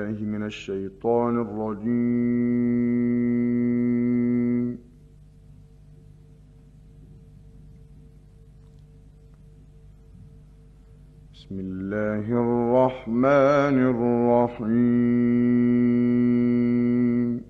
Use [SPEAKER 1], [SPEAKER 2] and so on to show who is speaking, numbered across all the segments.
[SPEAKER 1] بالله من الشيطان الرجيم. بسم الله الرحمن الرحيم.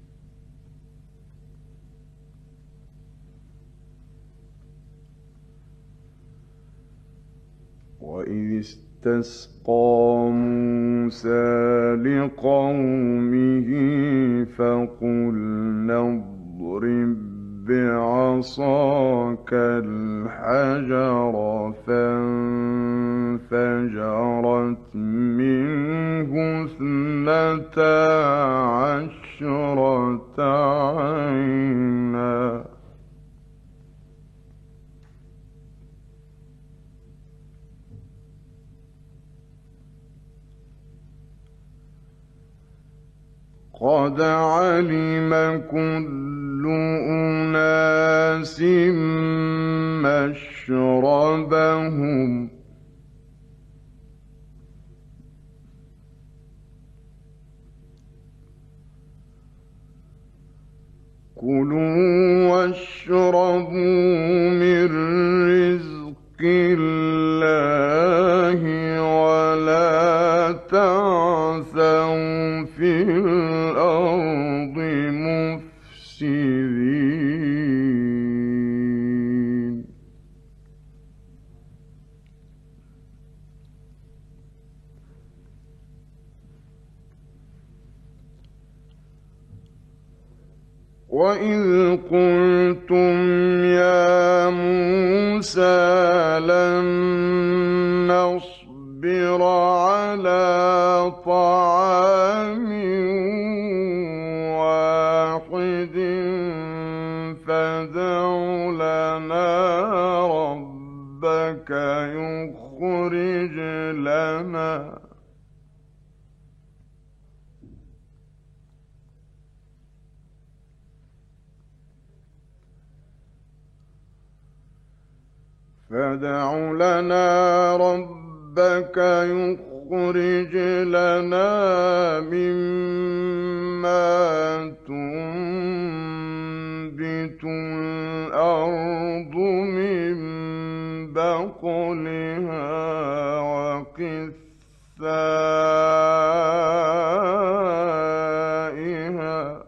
[SPEAKER 1] وإذ استسقى موسى لقومه فقلنا اضرب بعصاك الحجر فانفجرت منه اثنتا عشرة عينا قد علم كل أناس مشربهم كلوا واشربوا من رزق الله ولا تعثوا في الأرض مفسدين. وإذ قلتم يا موسى لن نصبر على طعام واحد فادع لنا ربك يخرج لنا يخرج لنا مما تنبت الأرض من بقلها وقثائها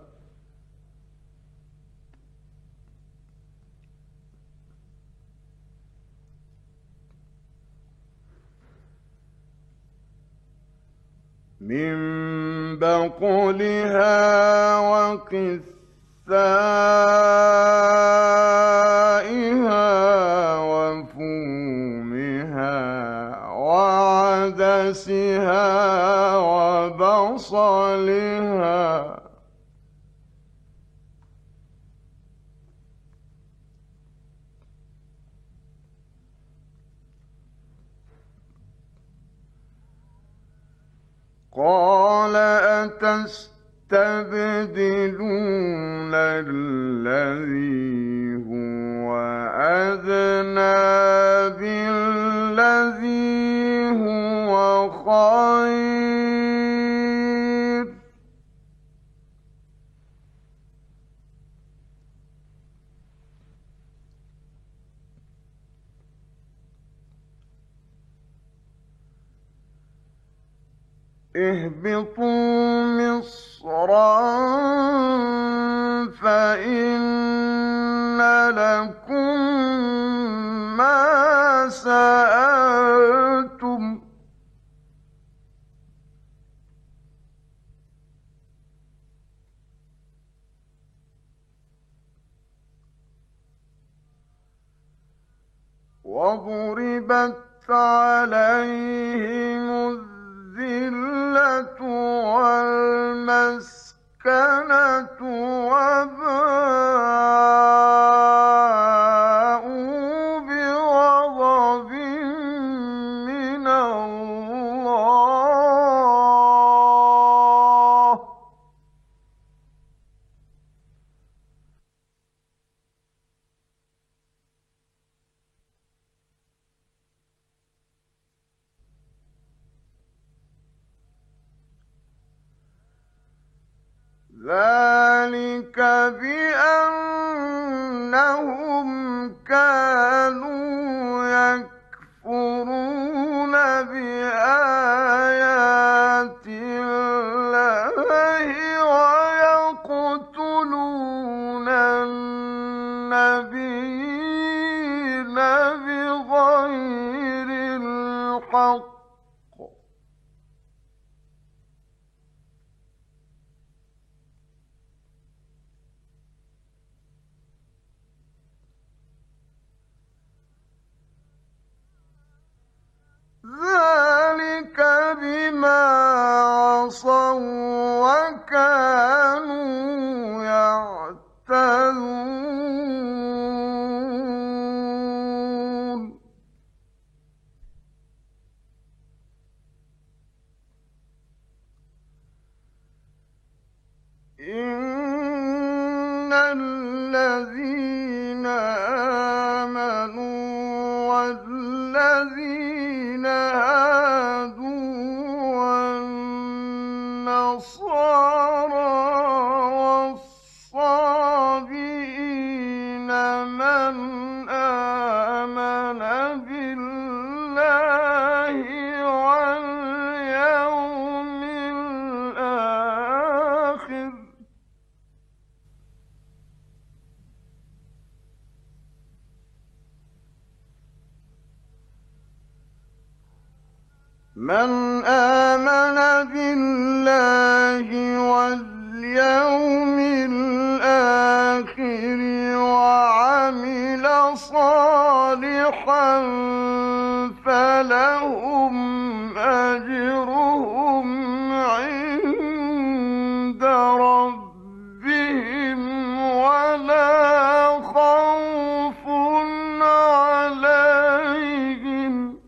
[SPEAKER 1] وفومها وعدسها وبصلها قال أتستبدلون الذي هو أدنى بالذي هو خير اهبطوا مصرا فإن لكم ما سألتم وضربت عليهم الذلة والمسكنة وباءوا بغضب من الله ذلك بأنهم كانوا يكفرون بآيات الله ويقتلون النبيين بغير الحق. ذلك بما عصوا وكانوا يعتدون. إن الذين آمنوا والذين هادوا والنصارى والصابئين من آمن بالله واليوم الآخر وعمل صالحا فلهم أجرهم عند ربهم ولا خوف عليهم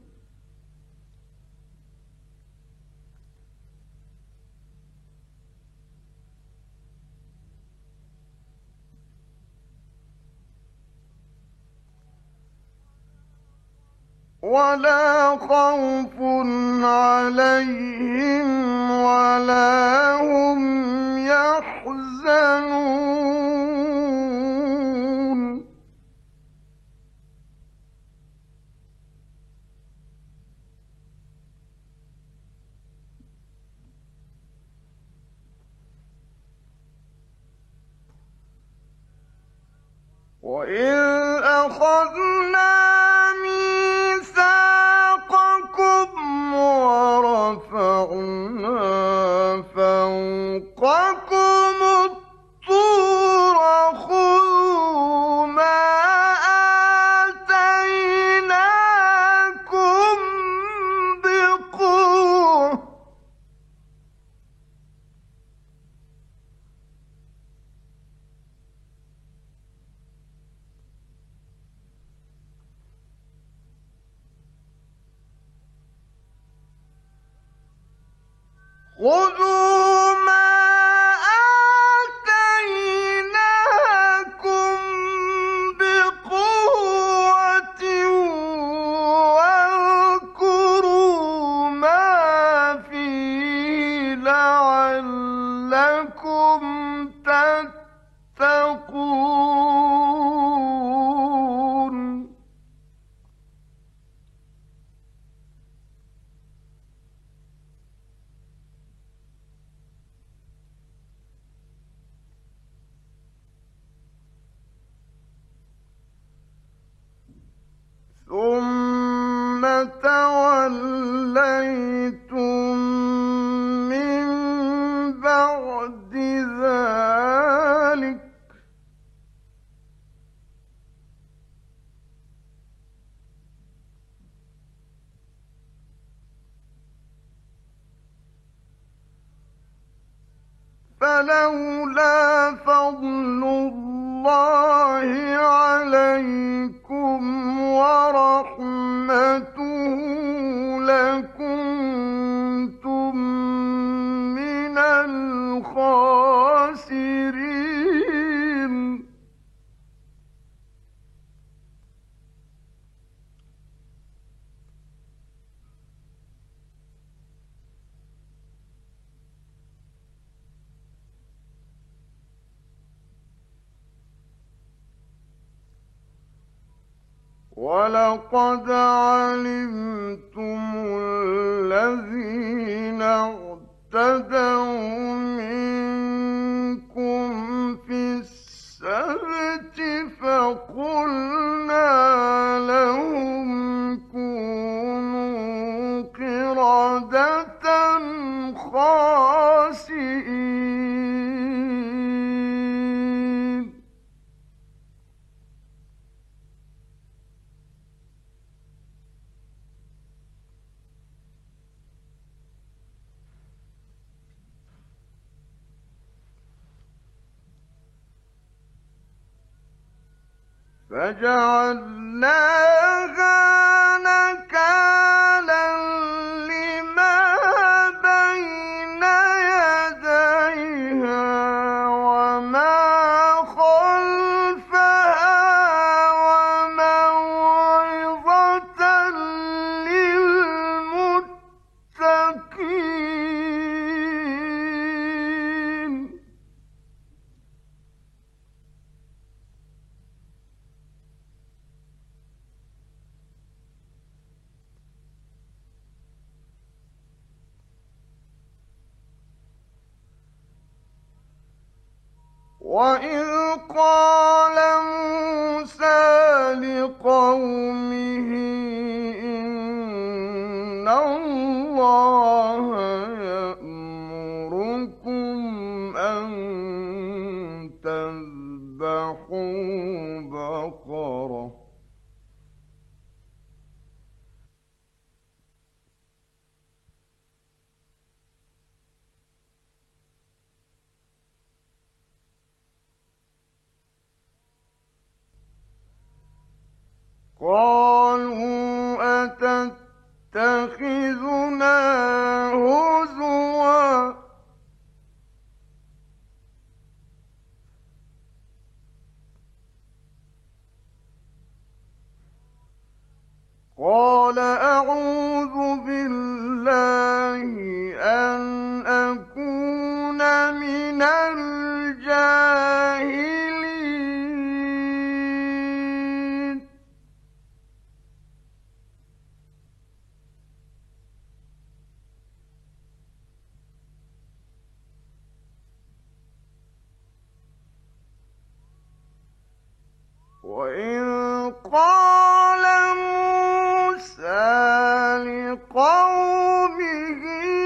[SPEAKER 1] ولا هم يحزنون. وإذ أخذنا ميثاقكم ورفعنا فوقكم الطور خذوا ما آتيناكم بقوة خذوا ما آتيناكم بقوة واذكروا ما فيه لعلكم تتقون. ثم توليتم من بعد ذلك فلولا فضل الله عليكم ورحمته لكنتم من الخاسرين. ولقد علمتم الذين اعتدوا منكم في السبت فقلنا لهم كونوا قردة خاسئين. فجعلناها نكالا لما بين يديها وما خلفها وموعظة للمتقين. وإذ قال موسى لقومه إن الله يأمركم أن تذبحوا بقرة قالوا أتتخذنا هزوا قال أعوذ بالله أن أكون من الجاهلين. وإذ قال موسى لقومه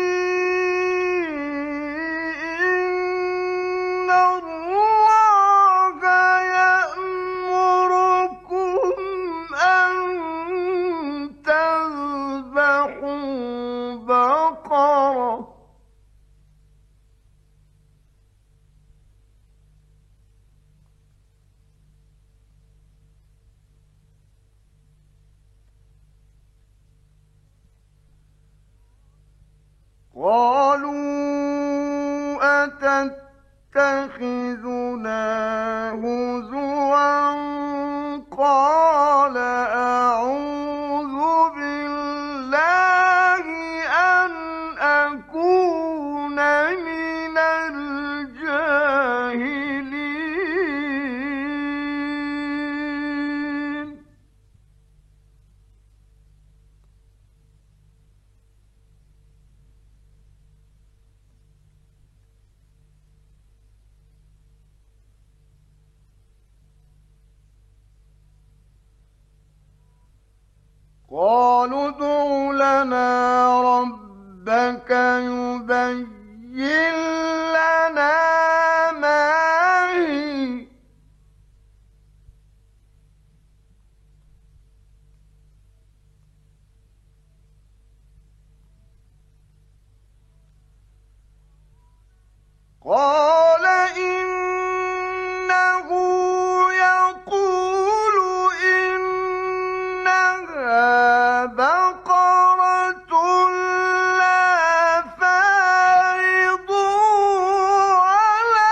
[SPEAKER 1] إن الله يأمركم أن تذبحوا بقرة قالوا أتتخذنا هزوا قال أعوذ بالله أن أكون من الجاهلين. قالوا ادع لنا ربك يبين لنا ما هي قال إنه يقول إنها بقرة لا فارض ولا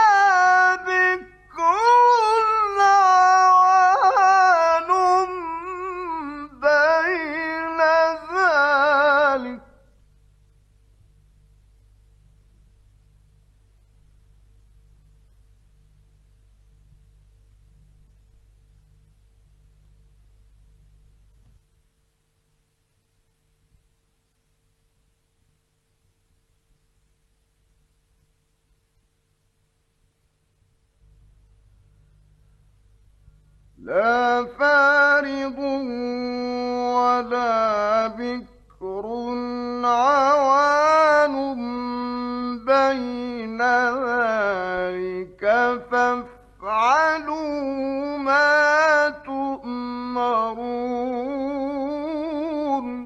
[SPEAKER 1] لا فارض ولا بكر عوان بين ذلك فافعلوا ما تؤمرون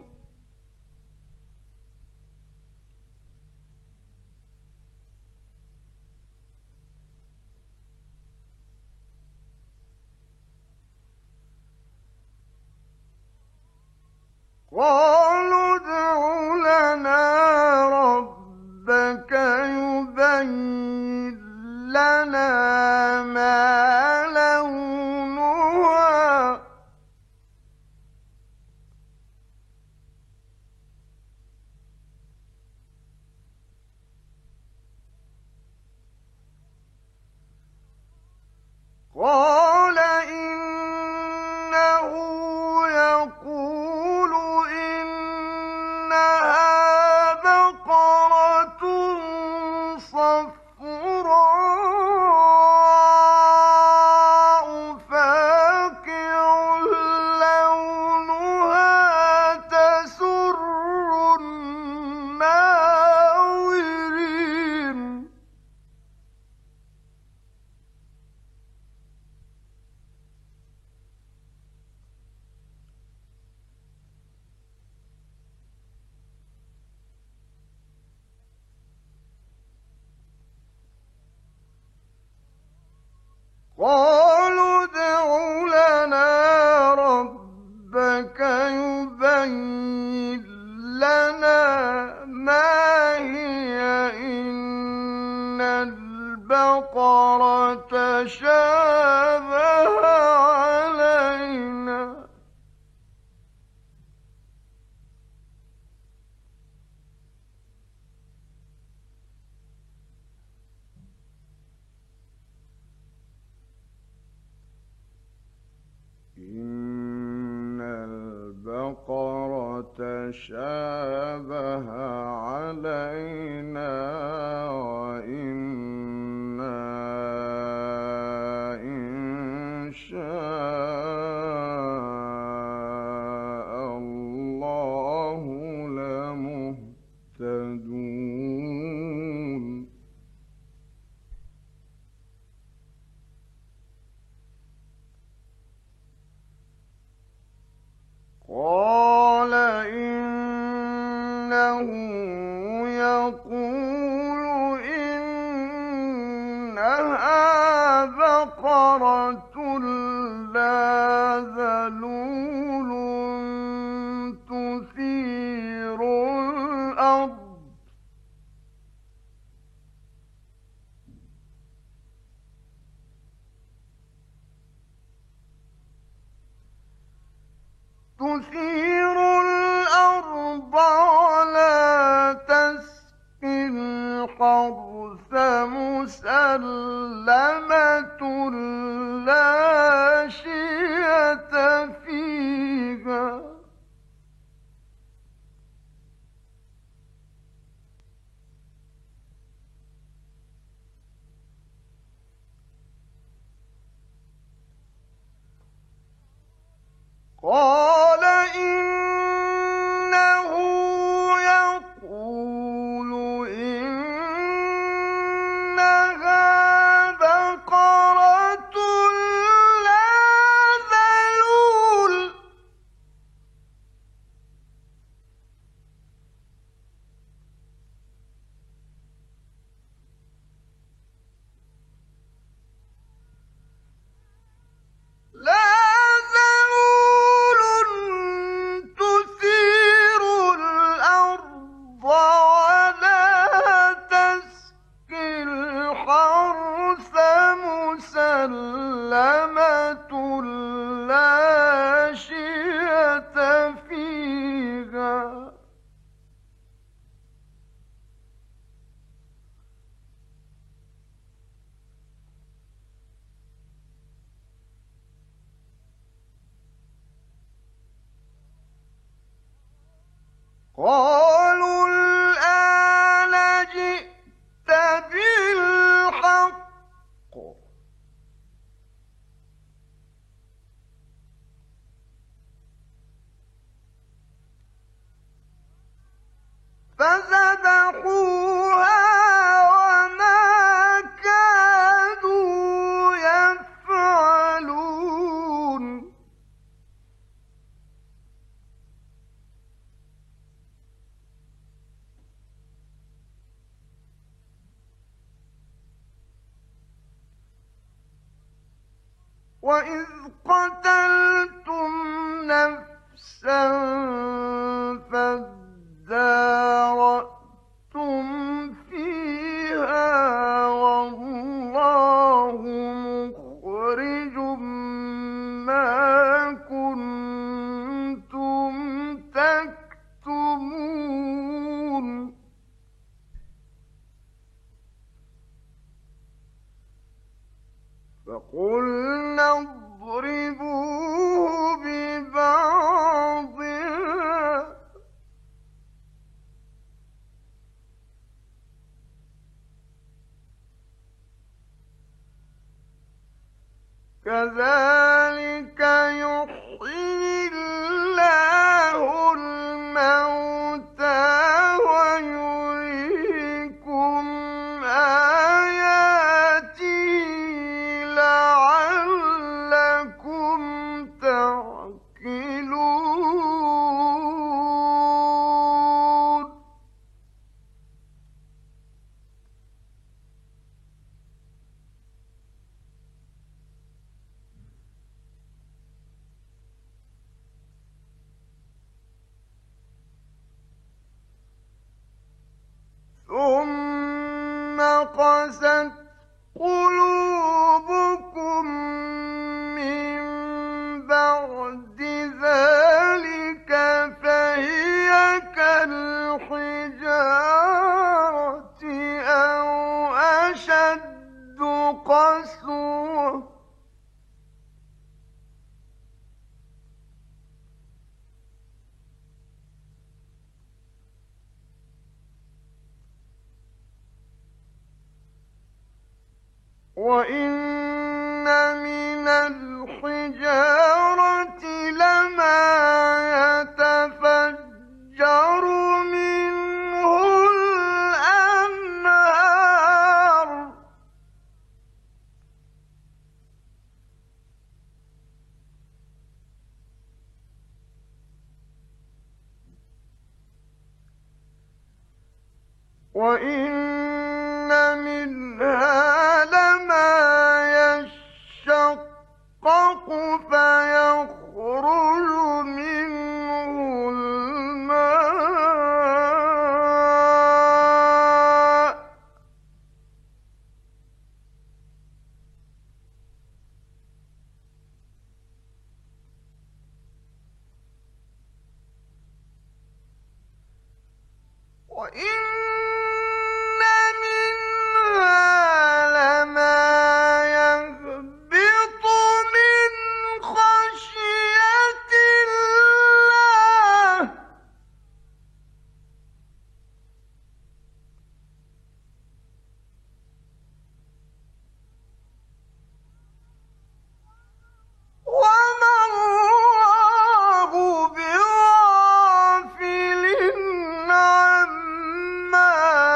[SPEAKER 1] قالوا ادع لنا ربك يبين لنا ما لونها قال إنه يقول إنها بقرة صفراء فاقع لونها تسر الناظرين قالوا ادع لنا ربك يبين لنا ما هي إن البقرة شابه علينا إن البقرة شابه علينا وإنا إن شاء الله لمهتدون قال إنه يقول إنها بقرة لا ذلول تثير الأرض ولا تسقي الحرث مسلمة لا شية فيها قال إنه يقول إنها بقرة لا ذلول لا ذلول تثير الأرض ولا تسقي الحرث مسلمة لا شية فيها قالوا الآن جئت بالحق وإذ قتلتم نفسا فادارأتم فيها والله مخرج ما كنتم تكتمون فقلنا اضربوه ببعضها كذلك يحيي الله الموتى ويريكم آياته لعلكم تعقلون ثم قست قلوبكم من بعد ذلك فهي كالحجارة أو أشد قسوة وإن من الحجارة لما يتفجر منه الأنهار وإن منها لما يشقق فيخرج منه الماء وإن منها لما يهبط من خشية الله وما الله بغافل عما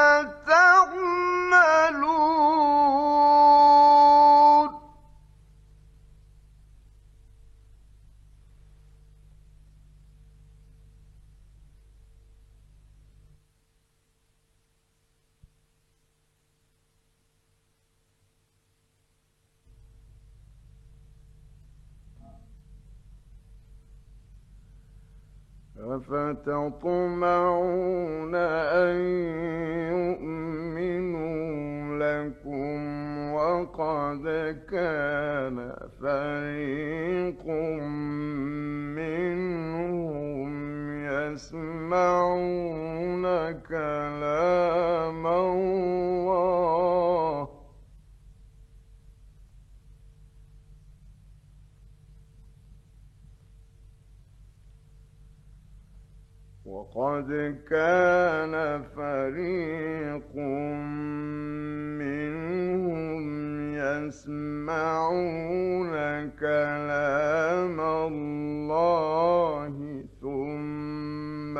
[SPEAKER 1] تعملون أفتطمعون أن يؤمنوا لكم وقد كان فريق منهم يسمعون كلام الله وقد كان فريق منهم يسمعون كلام الله ثم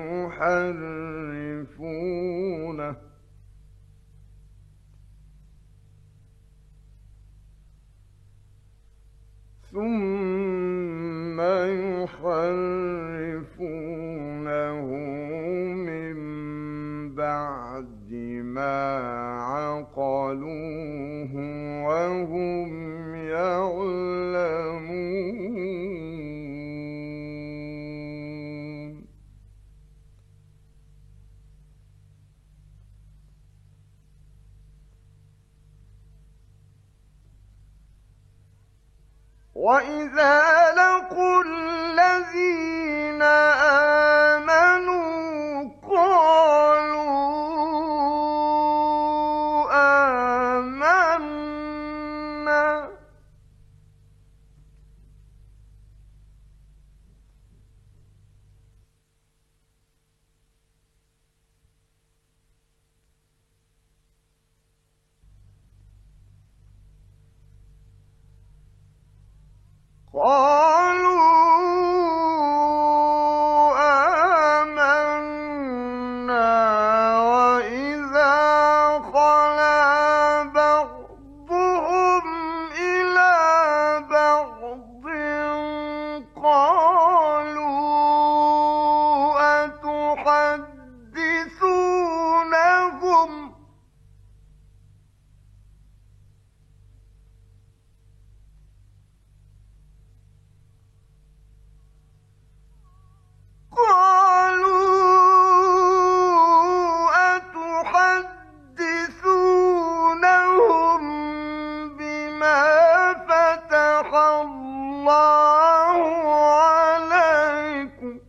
[SPEAKER 1] يحرفونه من بعد ما عقلوه وهم يعلمون وإذا لقوا الذين آمنوا قالوا آمنا وإذا خلا بعضهم إلى بعض قالوا أتحدثونهم بما فتح الله عليكم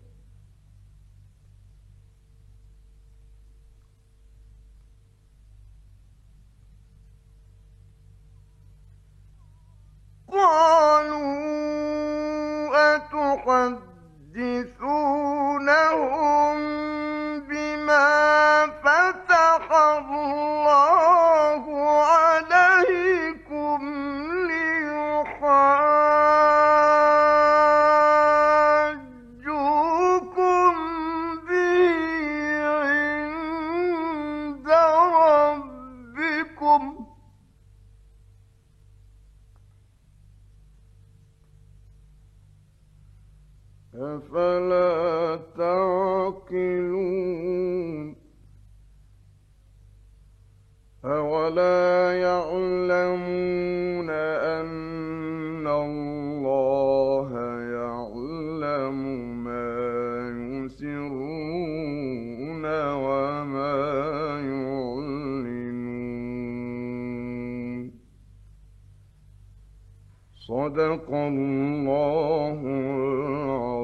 [SPEAKER 1] قالوا أتحدثونهم بما فتح الله عليكم ليحاجوكم به عند ربكم أفلا تعقلون أولا يعلمون أن الله يعلم ما يسرون وما يعلنون صدق الله العظيم.